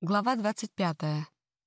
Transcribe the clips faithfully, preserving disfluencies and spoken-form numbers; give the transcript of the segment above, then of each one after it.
Глава двадцать пятая.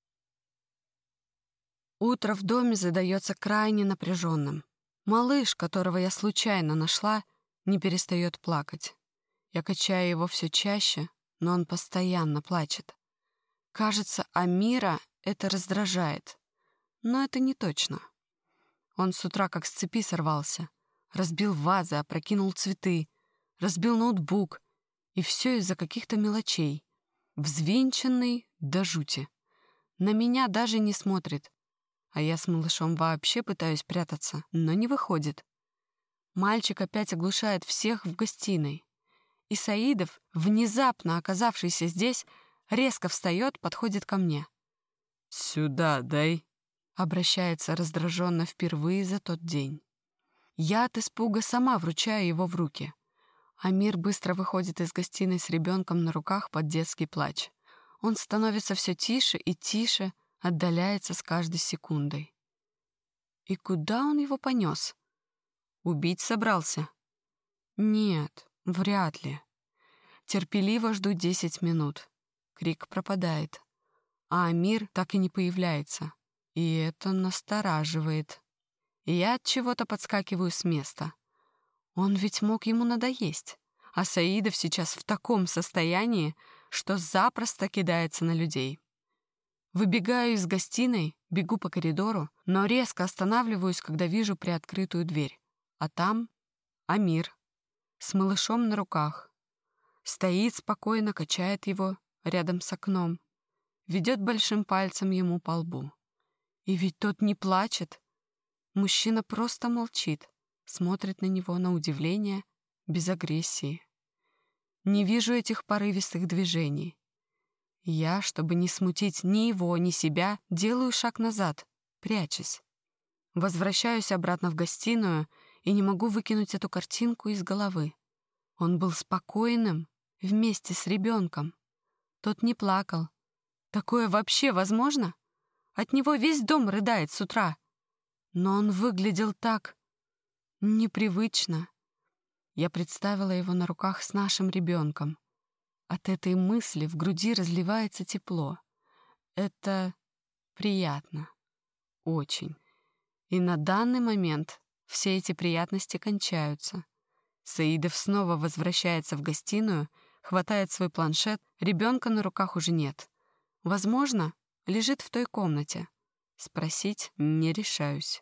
Утро в доме задается крайне напряженным. Малыш, которого я случайно нашла, не перестает плакать. Я качаю его все чаще, но он постоянно плачет. Кажется, Амира это раздражает, но это не точно. Он с утра как с цепи сорвался, разбил вазы, опрокинул цветы, разбил ноутбук, и все из-за каких-то мелочей. Взвинченный до жути. На меня даже не смотрит. А я с малышом вообще пытаюсь прятаться, но не выходит. Мальчик опять оглушает всех в гостиной. И Саидов, внезапно оказавшийся здесь, резко встает, подходит ко мне. «Сюда дай», — обращается раздраженно впервые за тот день. Я от испуга сама вручаю его в руки. Амир быстро выходит из гостиной с ребенком на руках под детский плач. Он становится все тише и тише, отдаляется с каждой секундой. И куда он его понес? Убить собрался? Нет, вряд ли. Терпеливо жду десять минут. Крик пропадает. А Амир так и не появляется. И это настораживает. И я от чего-то подскакиваю с места. Он ведь мог ему надоесть. А Саидов сейчас в таком состоянии, что запросто кидается на людей. Выбегаю из гостиной, бегу по коридору, но резко останавливаюсь, когда вижу приоткрытую дверь. А там Амир с малышом на руках. Стоит спокойно, качает его рядом с окном. Ведет большим пальцем ему по лбу. И ведь тот не плачет. Мужчина просто молчит. Смотрит на него на удивление, без агрессии. Не вижу этих порывистых движений. Я, чтобы не смутить ни его, ни себя, делаю шаг назад, прячась. Возвращаюсь обратно в гостиную и не могу выкинуть эту картинку из головы. Он был спокойным вместе с ребенком. Тот не плакал. Такое вообще возможно? От него весь дом рыдает с утра. Но он выглядел так непривычно. Я представила его на руках с нашим ребенком. От этой мысли в груди разливается тепло. Это приятно. Очень. И на данный момент все эти приятности кончаются. Саидов снова возвращается в гостиную, хватает свой планшет, ребенка на руках уже нет. Возможно, лежит в той комнате. Спросить не решаюсь.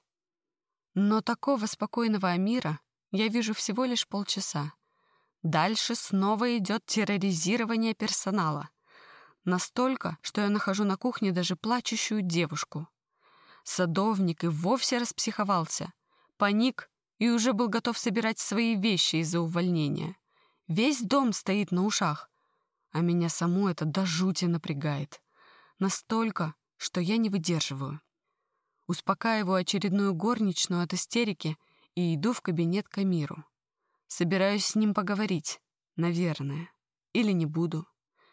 Но такого спокойного Амира я вижу всего лишь полчаса. Дальше снова идет терроризирование персонала. Настолько, что я нахожу на кухне даже плачущую девушку. Садовник и вовсе распсиховался. Паник и уже был готов собирать свои вещи из-за увольнения. Весь дом стоит на ушах. А меня саму это до жути напрягает. Настолько, что я не выдерживаю. Успокаиваю очередную горничную от истерики и иду в кабинет к Амиру. Собираюсь с ним поговорить, наверное, или не буду.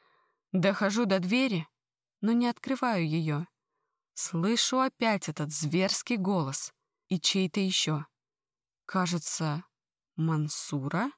Дохожу до двери, но не открываю ее. Слышу опять этот зверский голос и чей-то еще. Кажется, Мансура?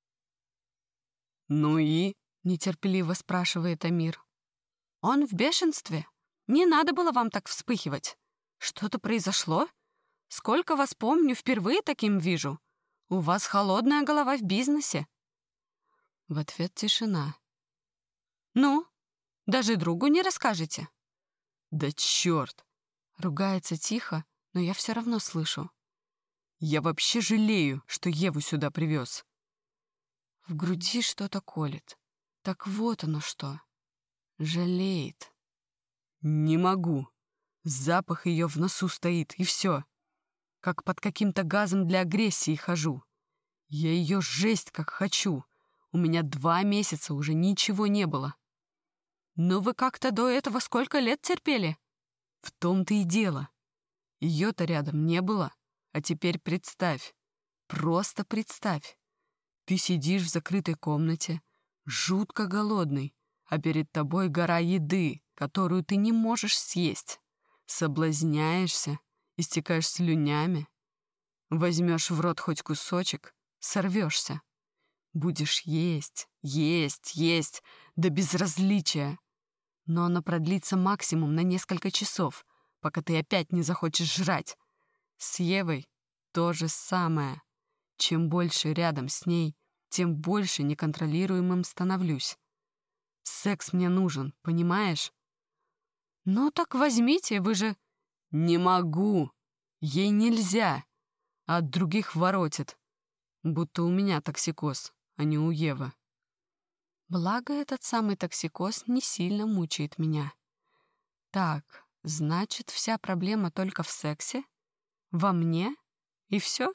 «Ну и?» — нетерпеливо спрашивает Амир. «Он в бешенстве? Не надо было вам так вспыхивать. Что-то произошло? Сколько вас помню, впервые таким вижу. У вас холодная голова в бизнесе». В ответ тишина. «Ну, даже другу не расскажете?» «Да черт!» Ругается тихо, но я все равно слышу. «Я вообще жалею, что Еву сюда привез». В груди что-то колет. Так вот оно что. Жалеет. «Не могу. Запах ее в носу стоит, и все. Как под каким-то газом для агрессии хожу. Я ее жесть как хочу. У меня два месяца уже ничего не было». «Ну вы как-то до этого сколько лет терпели?» «В том-то и дело. Ее-то рядом не было. А теперь представь, просто представь. Ты сидишь в закрытой комнате, жутко голодный, а перед тобой гора еды, которую ты не можешь съесть. Соблазняешься, истекаешь слюнями. Возьмешь в рот хоть кусочек, сорвешься. Будешь есть, есть, есть, до безразличия. но оно продлится максимум на несколько часов, пока ты опять не захочешь жрать. С Евой то же самое. Чем больше рядом с ней, тем больше неконтролируемым становлюсь. Секс мне нужен, понимаешь? Ну так возьмите, вы же... Не могу. Ей нельзя. А от других воротит. Будто у меня токсикоз, а не у Евы. Благо, этот самый токсикоз не сильно мучает меня. Так, значит, вся проблема только в сексе? Во мне? И все?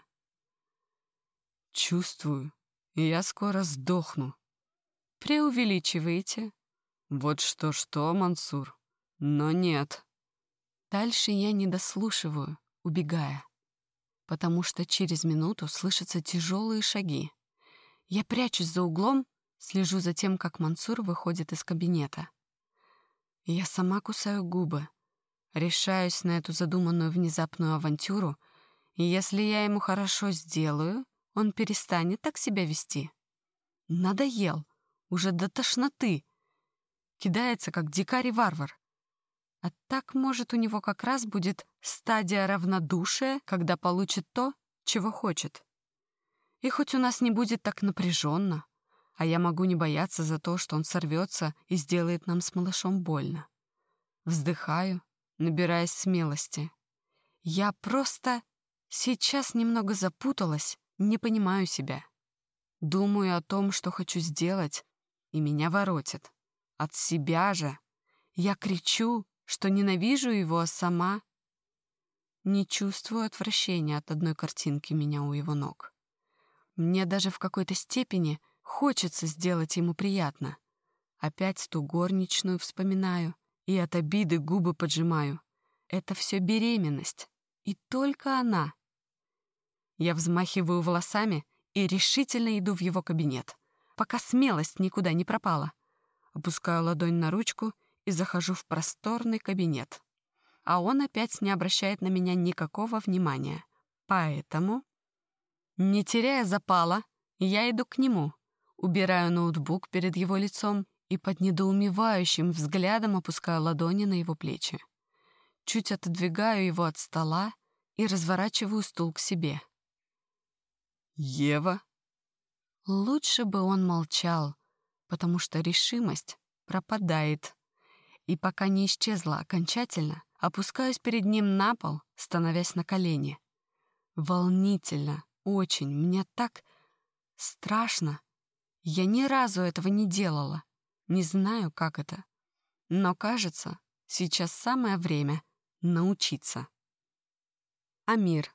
Чувствую, и я скоро сдохну. Преувеличиваете. Вот что-что, Мансур, но нет. Дальше я не дослушиваю, убегая, потому что через минуту слышатся тяжелые шаги. Я прячусь за углом, слежу за тем, как Мансур выходит из кабинета. Я сама кусаю губы, решаюсь на эту задуманную внезапную авантюру, и если я ему хорошо сделаю, он перестанет так себя вести. Надоел, уже до тошноты. Кидается, как дикарь и варвар. А так, может, у него как раз будет стадия равнодушия, когда получит то, чего хочет. И хоть у нас не будет так напряженно, а я могу не бояться за то, что он сорвется и сделает нам с малышом больно. Вздыхаю, набираясь смелости. Я просто сейчас немного запуталась, не понимаю себя. Думаю о том, что хочу сделать, и меня воротит. От себя же. Я кричу, что ненавижу его, а сама не чувствую отвращения от одной картинки меня у его ног. Мне даже в какой-то степени хочется сделать ему приятно. Опять ту горничную вспоминаю и от обиды губы поджимаю. Это все беременность, и только она. Я взмахиваю волосами и решительно иду в его кабинет, пока смелость никуда не пропала. Опускаю ладонь на ручку и захожу в просторный кабинет. А он опять не обращает на меня никакого внимания. Поэтому, не теряя запала, я иду к нему, убираю ноутбук перед его лицом и под недоумевающим взглядом опускаю ладони на его плечи. Чуть отодвигаю его от стола и разворачиваю стул к себе. «Ева?» Лучше бы он молчал, потому что решимость пропадает. И пока не исчезла окончательно, опускаюсь перед ним на пол, становясь на колени. Волнительно, очень, мне так страшно. Я ни разу этого не делала, не знаю, как это. Но, кажется, сейчас самое время научиться. Амир.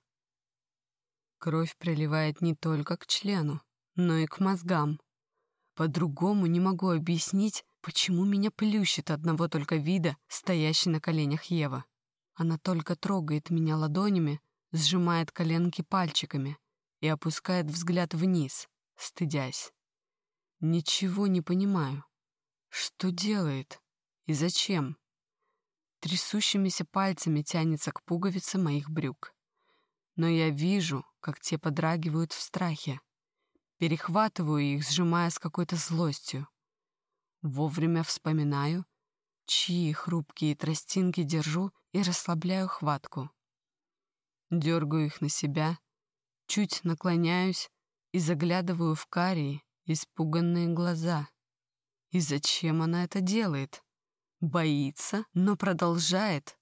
Кровь приливает не только к члену, но и к мозгам. По-другому не могу объяснить, почему меня плющит одного только вида, стоящей на коленях Ева. Она только трогает меня ладонями, сжимает коленки пальчиками и опускает взгляд вниз, стыдясь. Ничего не понимаю. Что делает и зачем? Трясущимися пальцами тянется к пуговице моих брюк. Но я вижу, как те подрагивают в страхе. Перехватываю их, сжимая с какой-то злостью. Вовремя вспоминаю, чьи хрупкие тростинки держу, и расслабляю хватку. Дергаю их на себя, чуть наклоняюсь и заглядываю в карие, испуганные глаза. И зачем она это делает? Боится, но продолжает.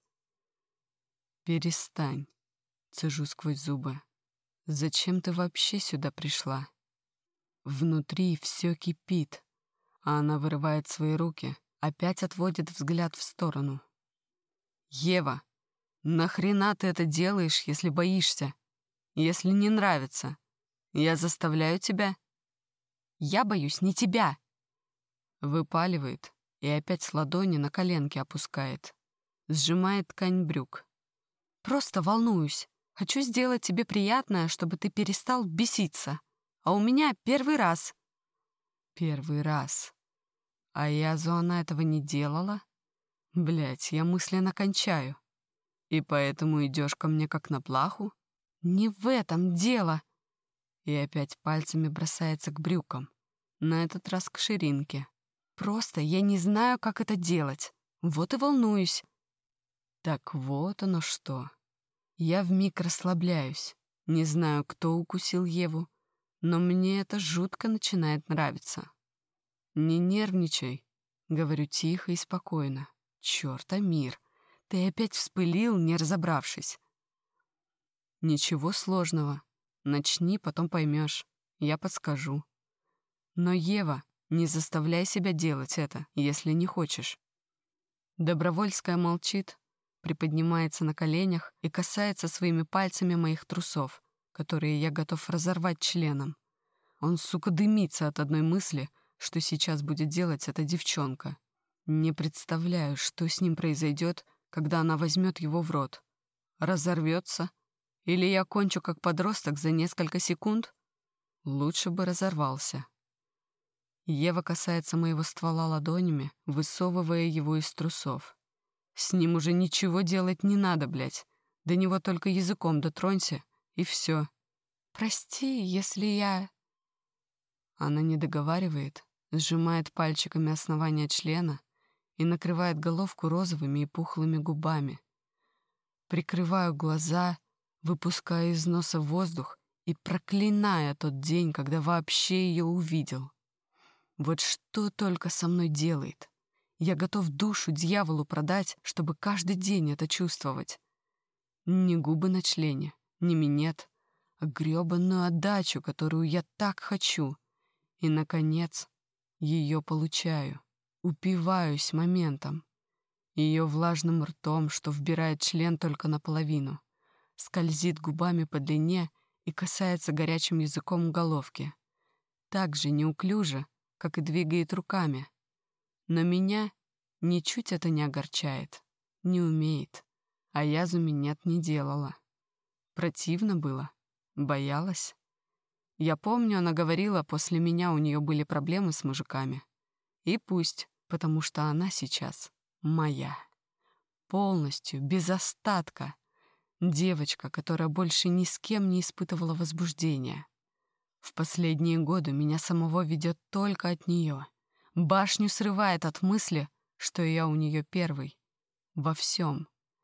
«Перестань», — цежу сквозь зубы. «Зачем ты вообще сюда пришла?» Внутри все кипит, а она вырывает свои руки, опять отводит взгляд в сторону. «Ева, нахрена ты это делаешь, если боишься? Если не нравится? Я заставляю тебя?» «Я боюсь не тебя!» Выпаливает и опять с ладони на коленки опускает. Сжимает ткань брюк. «Просто волнуюсь. Хочу сделать тебе приятное, чтобы ты перестал беситься. А у меня первый раз». «Первый раз. А Язу она этого не делала? Блядь, я мысленно кончаю. И поэтому идешь ко мне как на плаху?» «Не в этом дело!» И опять пальцами бросается к брюкам. На этот раз к ширинке. «Просто я не знаю, как это делать. Вот и волнуюсь. Так вот оно что. Я вмиг расслабляюсь. Не знаю, кто укусил Еву, но мне это жутко начинает нравиться. «Не нервничай», — говорю тихо и спокойно. «Чёрт, Амир, ты опять вспылил, не разобравшись». «Ничего сложного. Начни, потом поймешь. Я подскажу. Но, Ева, не заставляй себя делать это, если не хочешь». Добровольская молчит, приподнимается на коленях и касается своими пальцами моих трусов, которые я готов разорвать членом. Он, сука, дымится от одной мысли, что сейчас будет делать эта девчонка. Не представляю, что с ним произойдет, когда она возьмет его в рот. Разорвется? Или я кончу как подросток за несколько секунд? Лучше бы разорвался. Ева касается моего ствола ладонями, высовывая его из трусов. С ним уже ничего делать не надо, блядь. До него только языком дотронься, и все. «Прости, если я...» Она не договаривает, сжимает пальчиками основание члена и накрывает головку розовыми и пухлыми губами. Прикрываю глаза, выпуская из носа воздух и проклиная тот день, когда вообще ее увидел. Вот что только со мной делает. Я готов душу дьяволу продать, чтобы каждый день это чувствовать. Не губы на члене, не минет, а грёбаную отдачу, которую я так хочу. И, наконец, ее получаю. Упиваюсь моментом. Ее влажным ртом, что вбирает член только наполовину, скользит губами по длине и касается горячим языком головки. Так же неуклюже, как и двигает руками. Но меня ничуть это не огорчает, не умеет, а я зуминет не делала. Противно было, боялась. Я помню, она говорила, после меня у нее были проблемы с мужиками. И пусть, потому что она сейчас моя. Полностью, без остатка. Девочка, которая больше ни с кем не испытывала возбуждения. В последние годы меня самого ведет только от нее. Башню срывает от мысли, что я у нее первый. Во всем.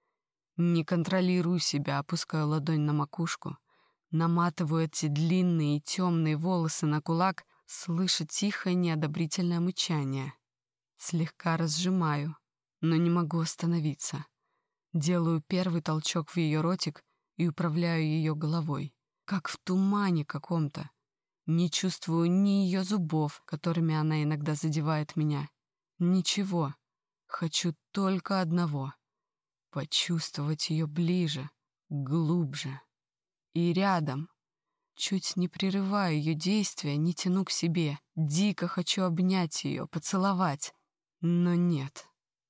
Не контролирую себя, опускаю ладонь на макушку, наматываю эти длинные и темные волосы на кулак, слыша тихое неодобрительное мычание. Слегка разжимаю, но не могу остановиться. Делаю первый толчок в ее ротик и управляю ее головой, как в тумане каком-то. Не чувствую ни ее зубов, которыми она иногда задевает меня. Ничего. Хочу только одного — почувствовать ее ближе, глубже. И рядом. Чуть не прерываю ее действия, не тяну к себе. Дико хочу обнять ее, поцеловать. Но нет.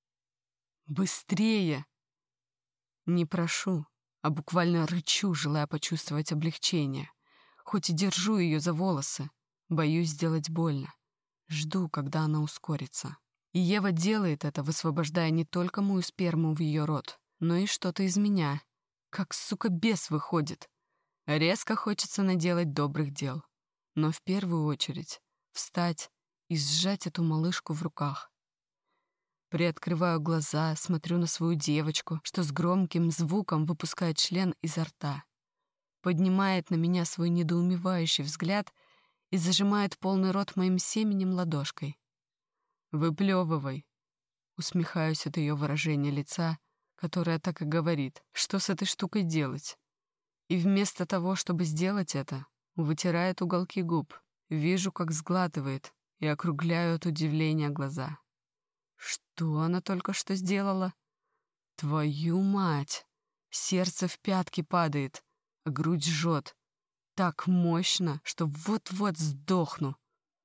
Быстрее! Не прошу, а буквально рычу, желая почувствовать облегчение. Хоть и держу ее за волосы, боюсь сделать больно. Жду, когда она ускорится. И Ева делает это, высвобождая не только мою сперму в ее рот, но и что-то из меня. Как, сука, бес выходит. Резко хочется наделать добрых дел. Но в первую очередь встать и сжать эту малышку в руках. Приоткрываю глаза, смотрю на свою девочку, что с громким звуком выпускает член изо рта. Поднимает на меня свой недоумевающий взгляд и зажимает полный рот моим семенем ладошкой. «Выплевывай!» Усмехаюсь от ее выражения лица, которое так и говорит, что с этой штукой делать. И вместо того, чтобы сделать это, вытирает уголки губ. Вижу, как сглатывает, и округляю от удивления глаза. Что она только что сделала? Твою мать! Сердце в пятки падает, а грудь жжет. Так мощно, что вот-вот сдохну.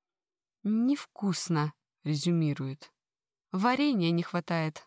«Невкусно», — резюмирует. «Варенья не хватает».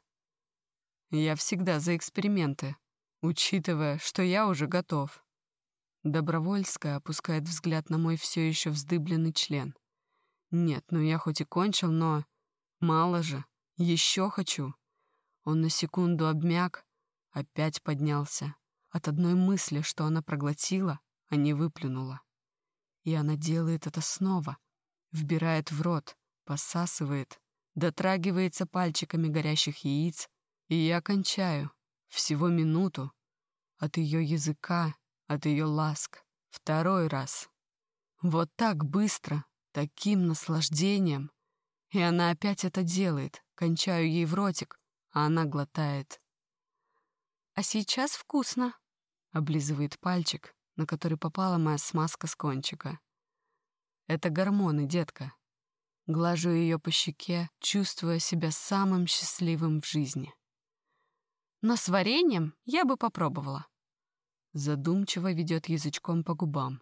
Я всегда за эксперименты, учитывая, что я уже готов. Добровольская опускает взгляд на мой все еще вздыбленный член. Нет, ну я хоть и кончил, но... Мало же, еще хочу. Он на секунду обмяк, опять поднялся. От одной мысли, что она проглотила, а не выплюнула. И она делает это снова. Вбирает в рот, посасывает, дотрагивается пальчиками горящих яиц, и я кончаю. Всего минуту. От ее языка, от ее ласк. Второй раз. Вот так быстро, таким наслаждением. И она опять это делает. Кончаю ей в ротик, а она глотает. «А сейчас вкусно», — облизывает пальчик, на который попала моя смазка с кончика. Это гормоны, детка. Глажу ее по щеке, чувствуя себя самым счастливым в жизни. «Но с вареньем я бы попробовала». Задумчиво ведет язычком по губам.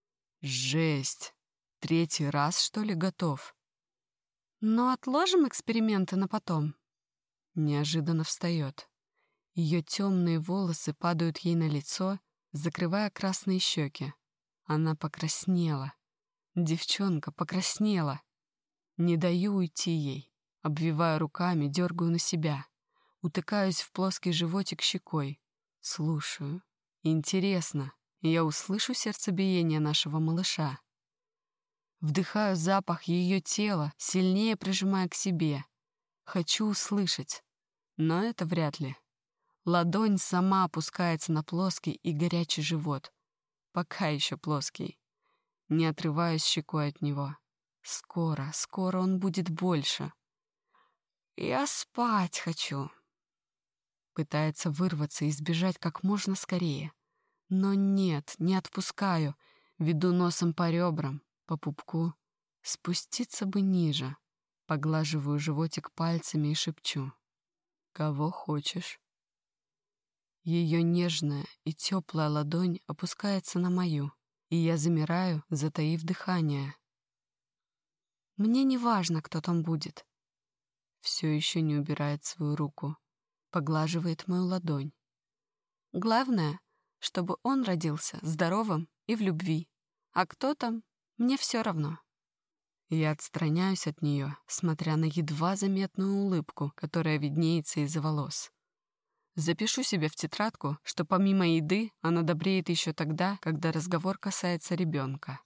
Жесть! Третий раз, что ли, готов? «Но отложим эксперименты на потом». Неожиданно встает. Ее темные волосы падают ей на лицо, закрывая красные щеки. Она покраснела. Девчонка покраснела. Не даю уйти ей. Обвиваю руками, дергаю на себя. Утыкаюсь в плоский животик щекой. Слушаю. Интересно, я услышу сердцебиение нашего малыша. Вдыхаю запах ее тела, сильнее прижимая к себе. Хочу услышать, но это вряд ли. Ладонь сама опускается на плоский и горячий живот. Пока еще плоский. Не отрываюсь щекой от него. Скоро, скоро он будет больше. «Я спать хочу». Пытается вырваться и сбежать как можно скорее. Но нет, не отпускаю. Веду носом по ребрам, по пупку. Спуститься бы ниже. Поглаживаю животик пальцами и шепчу. «Кого хочешь?» Ее нежная и теплая ладонь опускается на мою, и я замираю, затаив дыхание. «Мне не важно, кто там будет». Все еще не убирает свою руку. Поглаживает мою ладонь. «Главное, чтобы он родился здоровым и в любви. А кто там, мне все равно». Я отстраняюсь от нее, смотря на едва заметную улыбку, которая виднеется из-за волос. Запишу себе в тетрадку, что помимо еды она добреет еще тогда, когда разговор касается ребенка.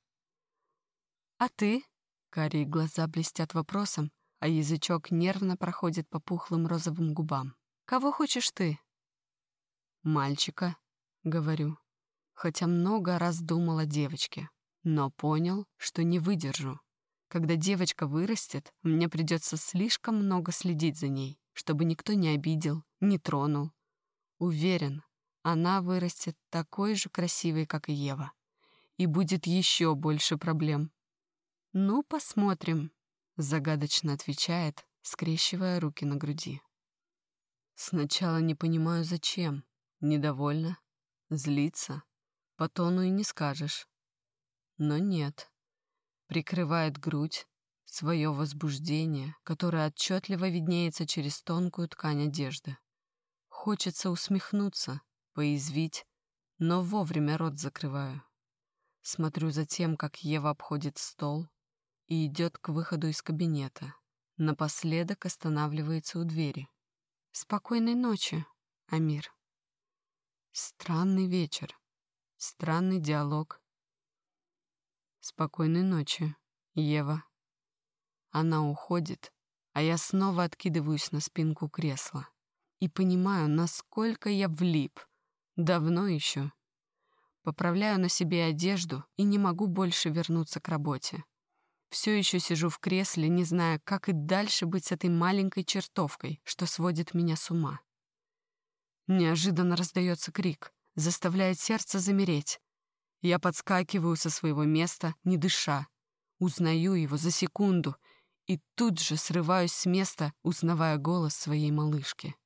«А ты?» Карие глаза блестят вопросом, а язычок нервно проходит по пухлым розовым губам. «Кого хочешь ты?» «Мальчика», — говорю, хотя много раз думал о девочке, но понял, что не выдержу. Когда девочка вырастет, мне придется слишком много следить за ней, чтобы никто не обидел, не тронул. Уверен, она вырастет такой же красивой, как и Ева. И будет еще больше проблем. «Ну, посмотрим», — загадочно отвечает, скрещивая руки на груди. Сначала не понимаю, зачем. Недовольна, злится. По тону и не скажешь. Но нет. Прикрывает грудь, свое возбуждение, которое отчетливо виднеется через тонкую ткань одежды. Хочется усмехнуться, поязвить, но вовремя рот закрываю. Смотрю за тем, как Ева обходит стол и идет к выходу из кабинета. Напоследок останавливается у двери. «Спокойной ночи, Амир». Странный вечер, странный диалог. Спокойной ночи, Ева. Она уходит, а я снова откидываюсь на спинку кресла и понимаю, насколько я влип. Давно еще. Поправляю на себе одежду и не могу больше вернуться к работе. Все еще сижу в кресле, не зная, как и дальше быть с этой маленькой чертовкой, что сводит меня с ума. Неожиданно раздается крик, заставляет сердце замереть. Я подскакиваю со своего места, не дыша. Узнаю его за секунду и тут же срываюсь с места, узнавая голос своей малышки.